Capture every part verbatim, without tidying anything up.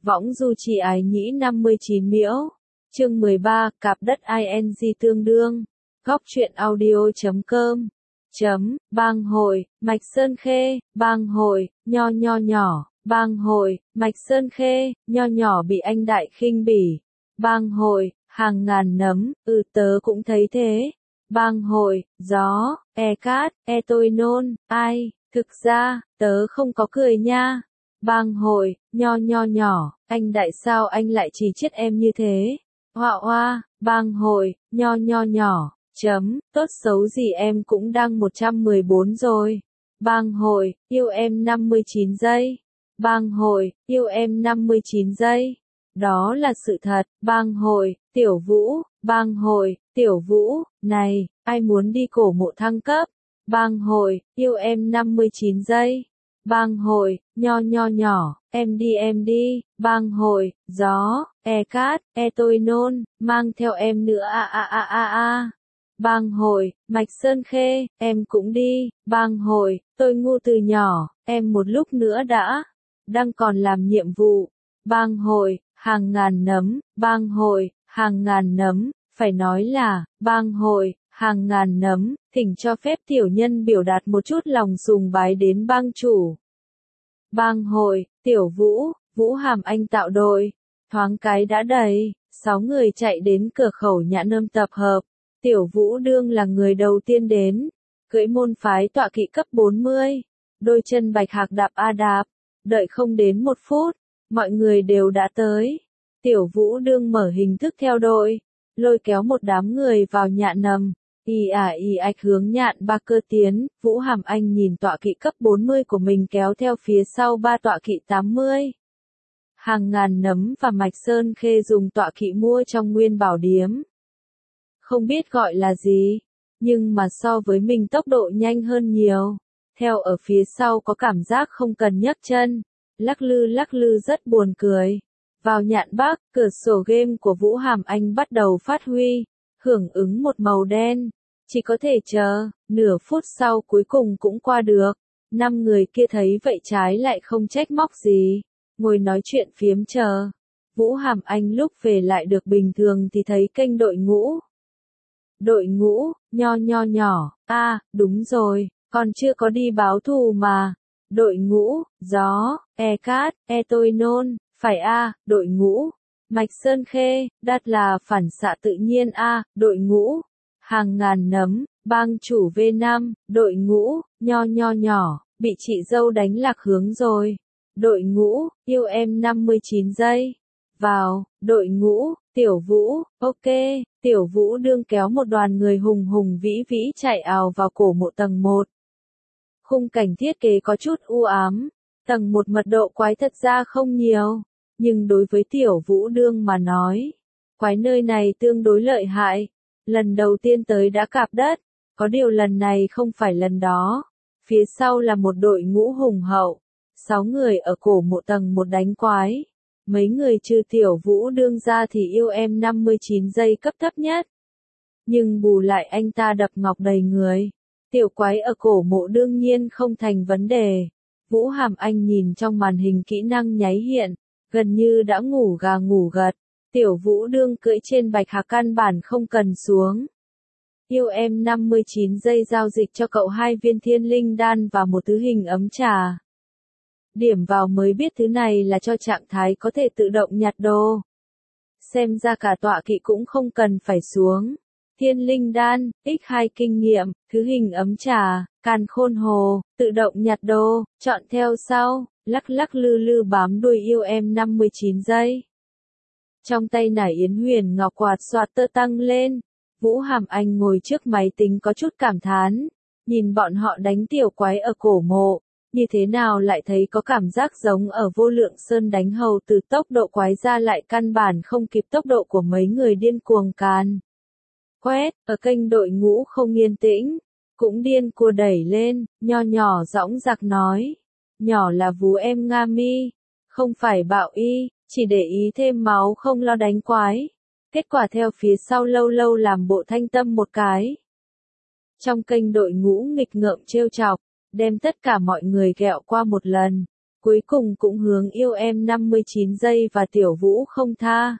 Võng du chi ái nhĩ năm mươi chín miễu. Chương mười ba, cạp đất ing tương đương. Góc truyện audio chấm com. Chấm, bang hội, Mạch Sơn Khê, bang hội, nho nho nhỏ, bang hội, Mạch Sơn Khê, nho nhỏ bị anh đại khinh bỉ. Bang hội, hàng ngàn nấm, ừ tớ cũng thấy thế. Bang hội, gió, e cát, e tôi nôn, ai, thực ra, tớ không có cười nha. Bang hội, nho nho nhỏ, anh đại sao anh lại chỉ chết em như thế? Hoa hoa, bang hội, nho nho nhỏ, chấm, tốt xấu gì em cũng đăng một trăm mười bốn rồi. Bang hội, yêu em năm mươi chín giây. Bang hội, yêu em năm mươi chín giây. Đó là sự thật. Bang hội, Tiểu Vũ, bang hội, Tiểu Vũ, này, ai muốn đi cổ mộ thăng cấp? Bang hội, yêu em năm mươi chín giây. Bang hội, nho nho nhỏ, em đi em đi. Bang hội, gió, e cát, e tôi nôn, mang theo em nữa a a a a a. Bang hội, Mạch Sơn Khê, em cũng đi. Bang hội, tôi ngu từ nhỏ, em một lúc nữa đã. Đang còn làm nhiệm vụ. Bang hội, hàng ngàn nấm. Bang hội, hàng ngàn nấm, phải nói là, bang hội, hàng ngàn nấm, thỉnh cho phép tiểu nhân biểu đạt một chút lòng sùng bái đến bang chủ. Bang hội, Tiểu Vũ, Vũ Hàm Anh tạo đội, thoáng cái đã đầy, sáu người chạy đến cửa khẩu Nhã Nâm tập hợp. Tiểu Vũ đương là người đầu tiên đến, cưỡi môn phái tọa kỵ cấp bốn mươi, đôi chân bạch hạc đạp a đạp, đợi không đến một phút, mọi người đều đã tới. Tiểu Vũ đương mở hình thức theo đội, lôi kéo một đám người vào Nhạn Nầm, y ả y ạch hướng Nhạn Ba Cơ tiến. Vũ Hàm Anh nhìn tọa kỵ cấp bốn mươi của mình kéo theo phía sau ba tọa kỵ tám mươi. Hàng ngàn nấm và Mạch Sơn Khê dùng tọa kỵ mua trong Nguyên Bảo Điếm. Không biết gọi là gì, nhưng mà so với mình tốc độ nhanh hơn nhiều. Theo ở phía sau có cảm giác không cần nhấc chân, lắc lư lắc lư rất buồn cười. Vào Nhạn Bắc, cửa sổ game của Vũ Hàm Anh bắt đầu phát huy, hưởng ứng một màu đen. Chỉ có thể chờ, nửa phút sau cuối cùng cũng qua được. Năm người kia thấy vậy trái lại không trách móc gì, ngồi nói chuyện phiếm chờ. Vũ Hàm Anh lúc về lại được bình thường thì thấy kênh đội ngũ. Đội ngũ, nho nho nhỏ, a à, đúng rồi, còn chưa có đi báo thù mà. Đội ngũ, gió, e cát, e tôi nôn, phải a à, đội ngũ. Mạch Sơn Khê, đắt là phản xạ tự nhiên a à, đội ngũ. Hàng ngàn nấm, bang chủ V năm, đội ngũ, nho nho nhỏ, bị chị dâu đánh lạc hướng rồi. Đội ngũ, yêu em năm mươi chín giây. Vào, đội ngũ, Tiểu Vũ, ok, Tiểu Vũ đương kéo một đoàn người hùng hùng vĩ vĩ chạy ào vào cổ mộ tầng một. Khung cảnh thiết kế có chút u ám, tầng một mật độ quái thật ra không nhiều, nhưng đối với Tiểu Vũ đương mà nói, quái nơi này tương đối lợi hại. Lần đầu tiên tới đã cạp đất, có điều lần này không phải lần đó. Phía sau là một đội ngũ hùng hậu, sáu người ở cổ mộ tầng một đánh quái. Mấy người trừ Tiểu Vũ đương ra thì yêu em năm mươi chín giây cấp thấp nhất. Nhưng bù lại anh ta đập ngọc đầy người. Tiểu quái ở cổ mộ đương nhiên không thành vấn đề. Vũ Hàm Anh nhìn trong màn hình kỹ năng nháy hiện, gần như đã ngủ gà ngủ gật. Tiểu Vũ đương cưỡi trên bạch hạc căn bản không cần xuống. Yêu em năm mươi chín giây giao dịch cho cậu hai viên thiên linh đan và một thứ hình ấm trà. Điểm vào mới biết thứ này là cho trạng thái có thể tự động nhặt đồ. Xem ra cả tọa kỵ cũng không cần phải xuống. Thiên linh đan, nhân hai kinh nghiệm, thứ hình ấm trà, càn khôn hồ, tự động nhặt đồ, chọn theo sau, lắc lắc lư lư bám đuôi yêu em năm mươi chín giây. Trong tay nải Yến Huyền Ngọc quạt xoạt tơ tăng lên. Vũ Hàm Anh ngồi trước máy tính có chút cảm thán, nhìn bọn họ đánh tiểu quái ở cổ mộ, như thế nào lại thấy có cảm giác giống ở Vô Lượng Sơn đánh hầu từ tốc độ quái ra lại căn bản không kịp tốc độ của mấy người điên cuồng càn. Quét, ở kênh đội ngũ không yên tĩnh, cũng điên cua đẩy lên, nho nhỏ dõng dạc nói, nhỏ là vú em Nga Mi, không phải bạo y, chỉ để ý thêm máu không lo đánh quái. Kết quả theo phía sau lâu lâu làm bộ thanh tâm một cái. Trong kênh đội ngũ nghịch ngợm trêu chọc, đem tất cả mọi người ghẹo qua một lần. cuối cùng cũng hướng yêu em năm mươi chín giây và Tiểu Vũ không tha.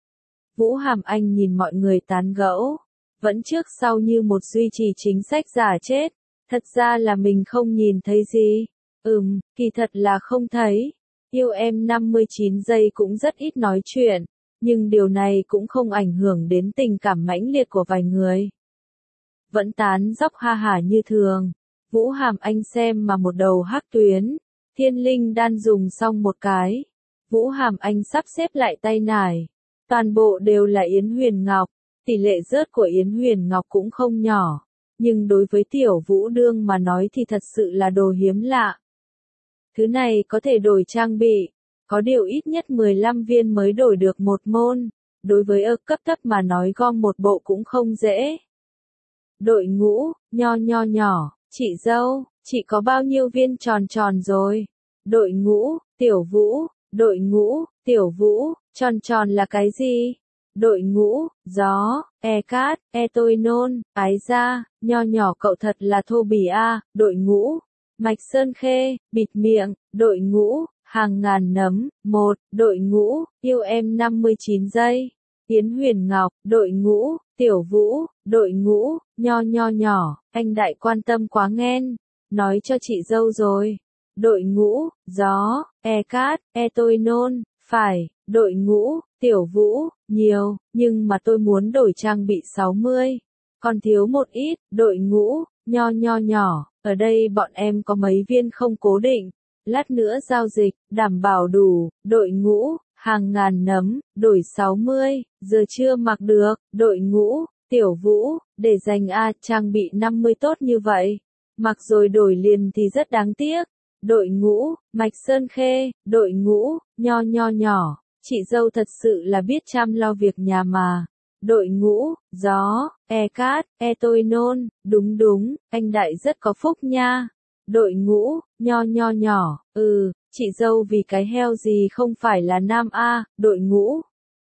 Vũ Hàm Anh nhìn mọi người tán gẫu, vẫn trước sau như một duy trì chính sách giả chết, thật ra là mình không nhìn thấy gì. Ừm, kỳ thật là không thấy. Yêu em năm mươi chín giây cũng rất ít nói chuyện, nhưng điều này cũng không ảnh hưởng đến tình cảm mãnh liệt của vài người. Vẫn tán dóc ha hả như thường. Vũ Hàm Anh xem mà một đầu hắc tuyến, thiên linh đan dùng xong một cái. Vũ Hàm Anh sắp xếp lại tay nải. Toàn bộ đều là Yến Huyền Ngọc, tỷ lệ rớt của Yến Huyền Ngọc cũng không nhỏ. Nhưng đối với Tiểu Vũ Đương mà nói thì thật sự là đồ hiếm lạ. Thứ này có thể đổi trang bị, có điều ít nhất mười lăm viên mới đổi được một môn. Đối với ơ cấp thấp mà nói gom một bộ cũng không dễ. Đội ngũ, nho nho nhỏ, chị dâu, chị có bao nhiêu viên tròn tròn rồi? Đội ngũ, Tiểu Vũ, đội ngũ, Tiểu Vũ, tròn tròn là cái gì? Đội ngũ, gió, e cát, e tôi nôn, ái ra, nho nhỏ cậu thật là thô bỉ a. Đội ngũ, Mạch Sơn Khê, bịt miệng, đội ngũ, hàng ngàn nấm, một, đội ngũ, yêu em năm mươi chín giây. Yến Huyền Ngọc, đội ngũ, Tiểu Vũ, đội ngũ, nho nho nhỏ, anh đại quan tâm quá nghen, nói cho chị dâu rồi. Đội ngũ, gió, e cát, e tôi nôn, phải, đội ngũ, Tiểu Vũ, nhiều, nhưng mà tôi muốn đổi trang bị sáu mươi. Còn thiếu một ít, đội ngũ, nho nho nhỏ, ở đây bọn em có mấy viên không cố định. Lát nữa giao dịch, đảm bảo đủ, đội ngũ, hàng ngàn nấm, đổi sáu mươi, giờ chưa mặc được, đội ngũ, Tiểu Vũ, để dành A trang bị năm mươi tốt như vậy. Mặc rồi đổi liền thì rất đáng tiếc. Đội ngũ, Mạch Sơn Khê, đội ngũ, nho nho nhỏ, chị dâu thật sự là biết chăm lo việc nhà mà. Đội ngũ, gió, e cát, e tôi nôn, đúng đúng, anh đại rất có phúc nha. Đội ngũ, nho nho nhỏ, ừ, chị dâu vì cái heo gì không phải là nam a. Đội ngũ,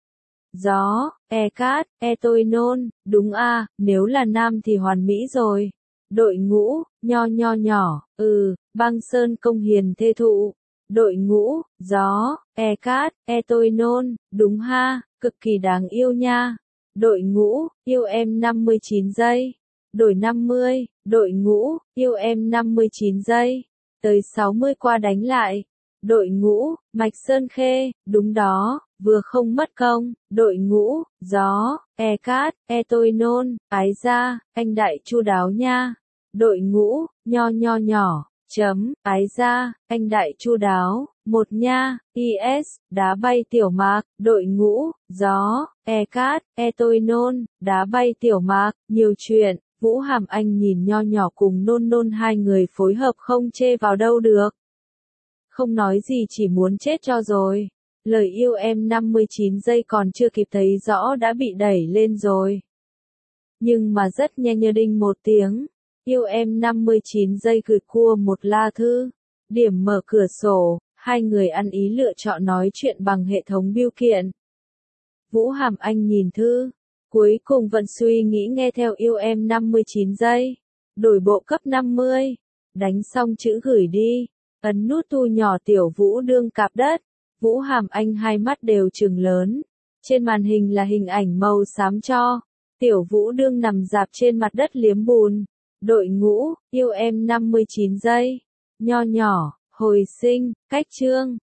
gió, e cát, e tôi nôn, đúng a, nếu là nam thì hoàn mỹ rồi. Đội ngũ, nho nho nhỏ, ừ, băng sơn công hiền thê thụ. Đội ngũ, gió, e cát, e tôi nôn, đúng ha, cực kỳ đáng yêu nha. Đội ngũ, yêu em năm mươi chín giây. Đổi năm mươi, đội ngũ, yêu em năm mươi chín giây. Tới sáu mươi qua đánh lại. Đội ngũ, Mạch Sơn Khê, đúng đó, vừa không mất công. Đội ngũ, gió, e cát, e tôi nôn, ái ra, anh đại chu đáo nha. Đội ngũ, nho nho nhỏ, chấm, ái ra, anh đại chu đáo, một nha, is, đá bay tiểu mạc, đội ngũ, gió, e cát, e tôi nôn, đá bay tiểu mạc, nhiều chuyện. Vũ Hàm Anh nhìn nho nhỏ cùng nôn nôn hai người phối hợp không chê vào đâu được. Không nói gì chỉ muốn chết cho rồi. Lời yêu em năm mươi chín giây còn chưa kịp thấy rõ đã bị đẩy lên rồi. Nhưng mà rất nhanh như đinh một tiếng. Yêu em năm mươi chín giây gửi cua một la thư. Điểm mở cửa sổ, hai người ăn ý lựa chọn nói chuyện bằng hệ thống bưu kiện. Vũ Hàm Anh nhìn thư. Cuối cùng vẫn suy nghĩ nghe theo yêu em năm mươi chín giây. Đổi bộ cấp năm mươi. Đánh xong chữ gửi đi. Ấn nút thu nhỏ Tiểu Vũ Đương cạp đất. Vũ Hàm Anh hai mắt đều trừng lớn. Trên màn hình là hình ảnh màu xám cho. Tiểu Vũ Đương nằm rạp trên mặt đất liếm bùn. Đội ngũ, yêu em năm mươi chín giây. Nho nhỏ, hồi sinh, cách chương.